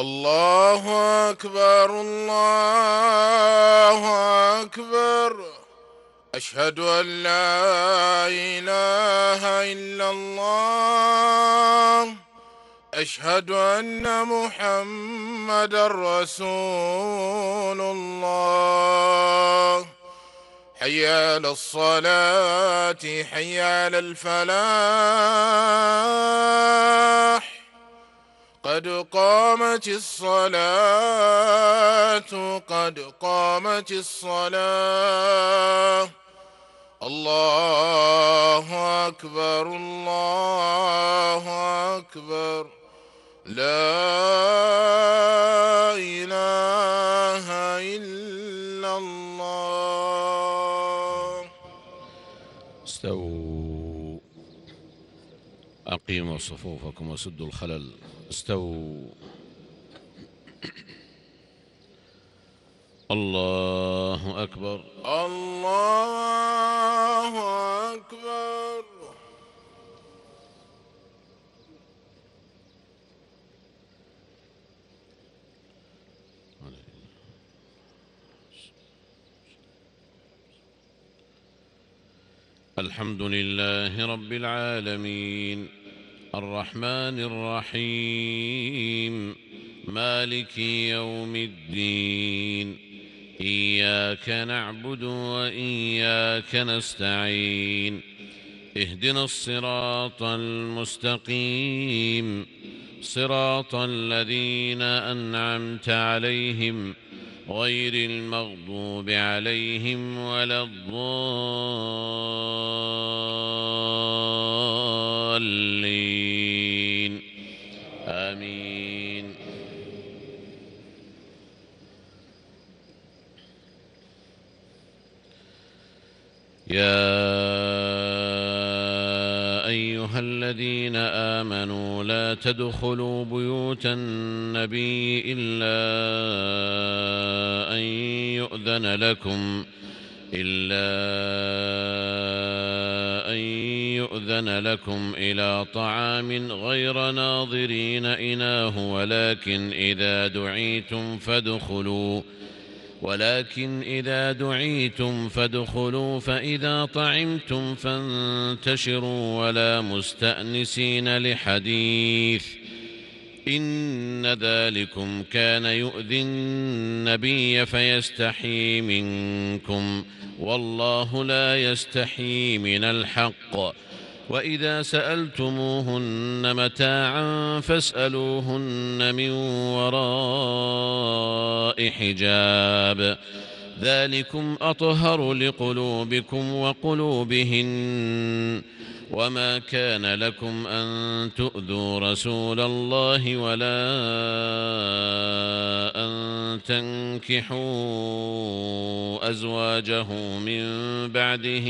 الله أكبر الله أكبر. أشهد أن لا إله إلا الله. أشهد أن محمدًا رسول الله. حي على الصلاة حي على الفلاح. قد قامت الصلاة قد قامت الصلاة. الله أكبر الله أكبر. لا إله إلا الله. استووا، أقيموا صفوفكم وسدوا الخلل. استووا. الله أكبر الله أكبر. الحمد لله رب العالمين الرحمن الرحيم مالك يوم الدين. إياك نعبد وإياك نستعين. اهدنا الصراط المستقيم صراط الذين أنعمت عليهم غير المغضوب عليهم ولا الضالين. آمين. يا أيها الذين آمنوا لا تدخلوا بيوت النبي إلا أن يؤذن لكم إلى طعام غير ناظرين إناه ولكن إذا دعيتم فادخلوا فإذا طعمتم فانتشروا ولا مستأنسين لحديث إن ذلكم كان يؤذي النبي فيستحيي منكم والله لا يستحيي من الحق. وإذا سألتموهن متاعا فاسألوهن من وراء حجاب ذلكم أطهر لقلوبكم وقلوبهن. وما كان لكم أن تؤذوا رسول الله ولا أن تنكحوا أزواجه من بعده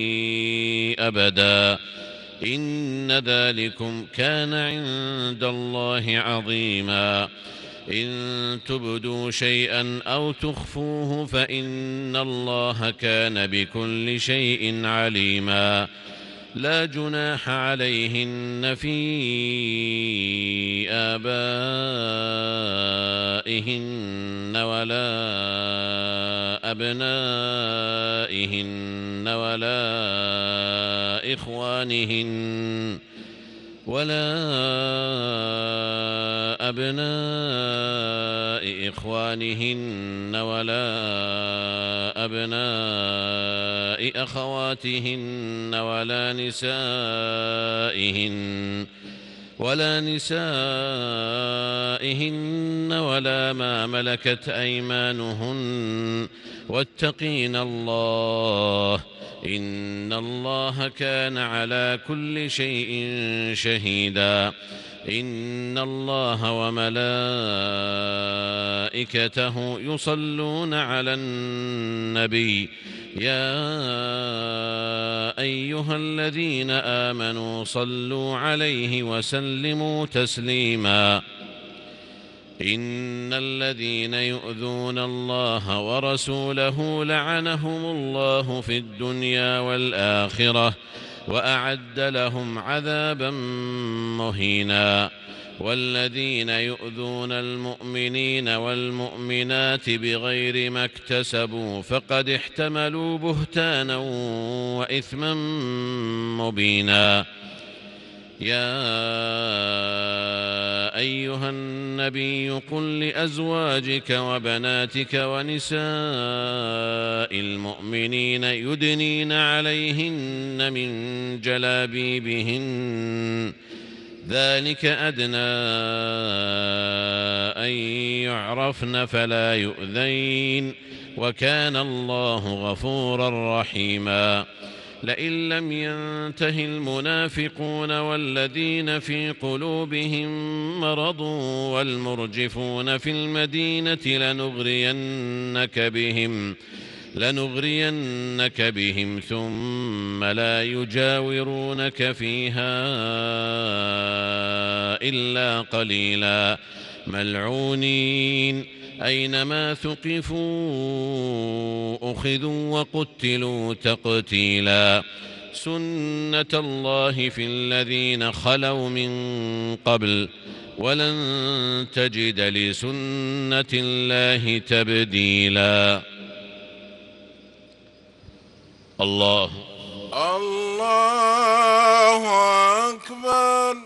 أبدا إن ذلكم كان عند الله عظيما. إن تبدوا شيئا أو تخفوه فإن الله كان بكل شيء عليما. لا جناح عليهن في آبائهن ولا أبنائهن ولا أبناء إخوانهن ولا أبناء أخواتهن ولا نسائهن ولا ما ملكت أيمانهن واتقين الله إن الله كان على كل شيء شهيدا. إن الله وملائكته يصلون على النبي يا أيها الذين آمنوا صلوا عليه وسلموا تسليما. إن الذين يؤذون الله ورسوله لعنهم الله في الدنيا والآخرة وأعد لهم عذابا مهينا. والذين يؤذون المؤمنين والمؤمنات بغير ما اكتسبوا فقد احتملوا بهتانا وإثما مبينا. يا أيها النبي قل لأزواجك وبناتك ونساء المؤمنين يدنين عليهن من جلابيبهن ذلك أدنى أن يعرفن فلا يؤذين وكان الله غفورا رحيما. لئن لم ينته المنافقون والذين في قلوبهم مرض والمرجفون في المدينة لنغرينك بهم ثم لا يجاورونك فيها إلا قليلا ملعونين أينما ثقفوا أخذوا وقتلوا تقتيلا. سنة الله في الذين خلوا من قبل ولن تجد لسنة الله تبديلا. الله أكبر.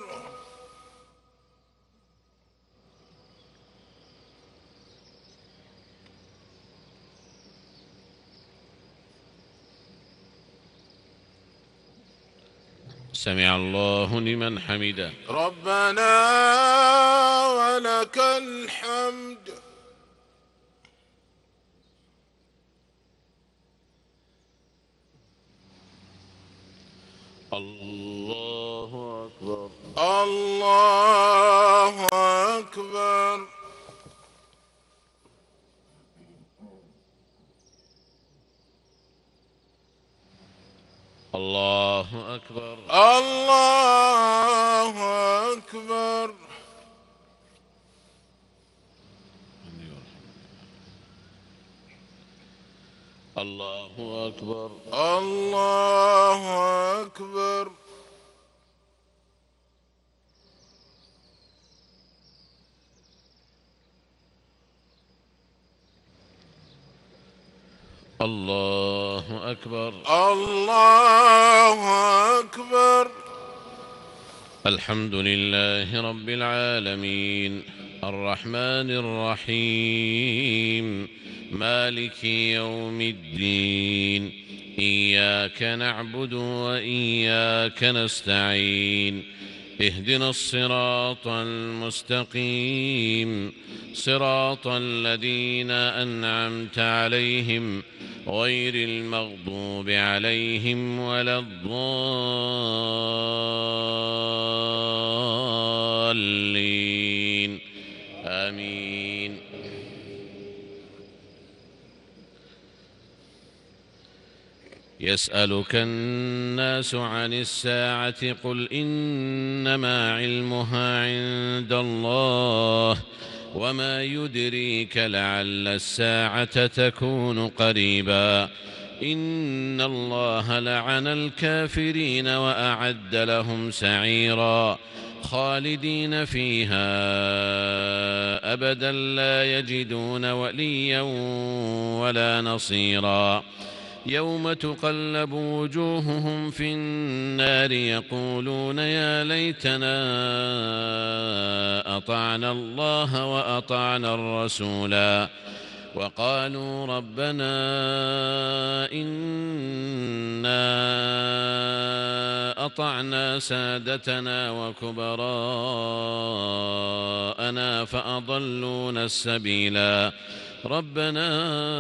سمع الله لمن حمده. ربنا ولك الحمد. الله أكبر. الله أكبر. الله أكبر. الله أكبر. الله أكبر. الله أكبر. الله أكبر. الله أكبر. الحمد لله رب العالمين الرحمن الرحيم مالك يوم الدين إياك نعبد وإياك نستعين اهدنا الصراط المستقيم صراط الذين أنعمت عليهم غير المغضوب عليهم ولا الضالين آمين. يسألك الناس عن الساعة قل إنما علمها عند الله وما يدريك لعل الساعة تكون قريبا. إن الله لعن الكافرين وأعد لهم سعيرا خالدين فيها أبدا لا يجدون وليا ولا نصيرا. يوم تقلب وجوههم في النار يقولون يا ليتنا أطعنا الله وأطعنا الرسولا وقالوا ربنا إنا أطعنا سادتنا وكبراءنا فأضلونا السبيلا. ربنا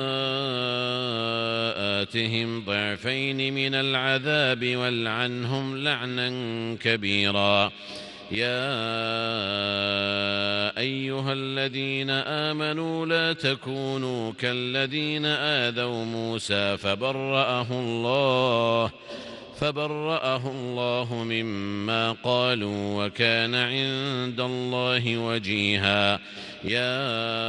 آتهم ضعفين من العذاب والعنهم لعنا كبيرا. يا أيها الذين آمنوا لا تكونوا كالذين آذوا موسى فبرأه الله مما قالوا وكان عند الله وجيها. يا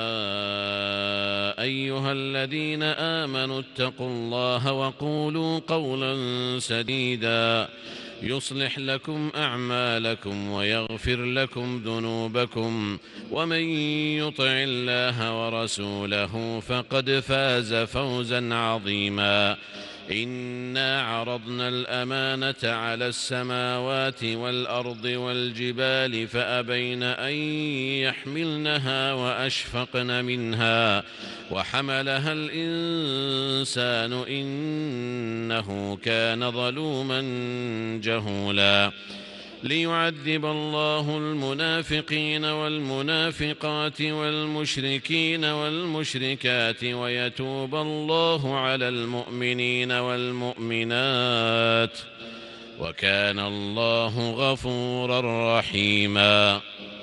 أيها الذين آمنوا اتقوا الله وقولوا قولا سديدا يصلح لكم أعمالكم ويغفر لكم ذنوبكم ومن يطع الله ورسوله فقد فاز فوزا عظيما. إنا عرضنا الأمانة على السماوات والأرض والجبال فأبين أن يحملنها وأشفقن منها وحملها الإنسان إنه كان ظلوما جهولا. ليعذب الله المنافقين والمنافقات والمشركين والمشركات ويتوب الله على المؤمنين والمؤمنات وكان الله غفورا رحيما.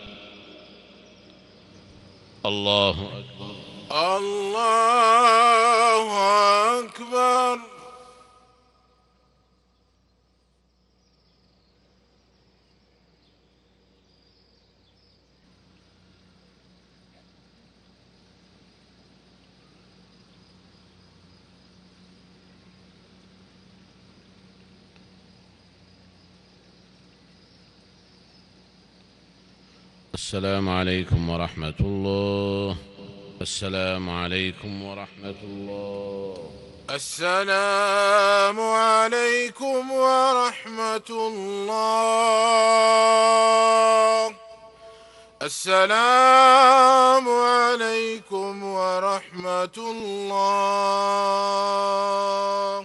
الله أكبر. الله أكبر. السلام عليكم ورحمة الله. السلام عليكم ورحمة الله. السلام عليكم ورحمة الله. السلام عليكم ورحمة الله.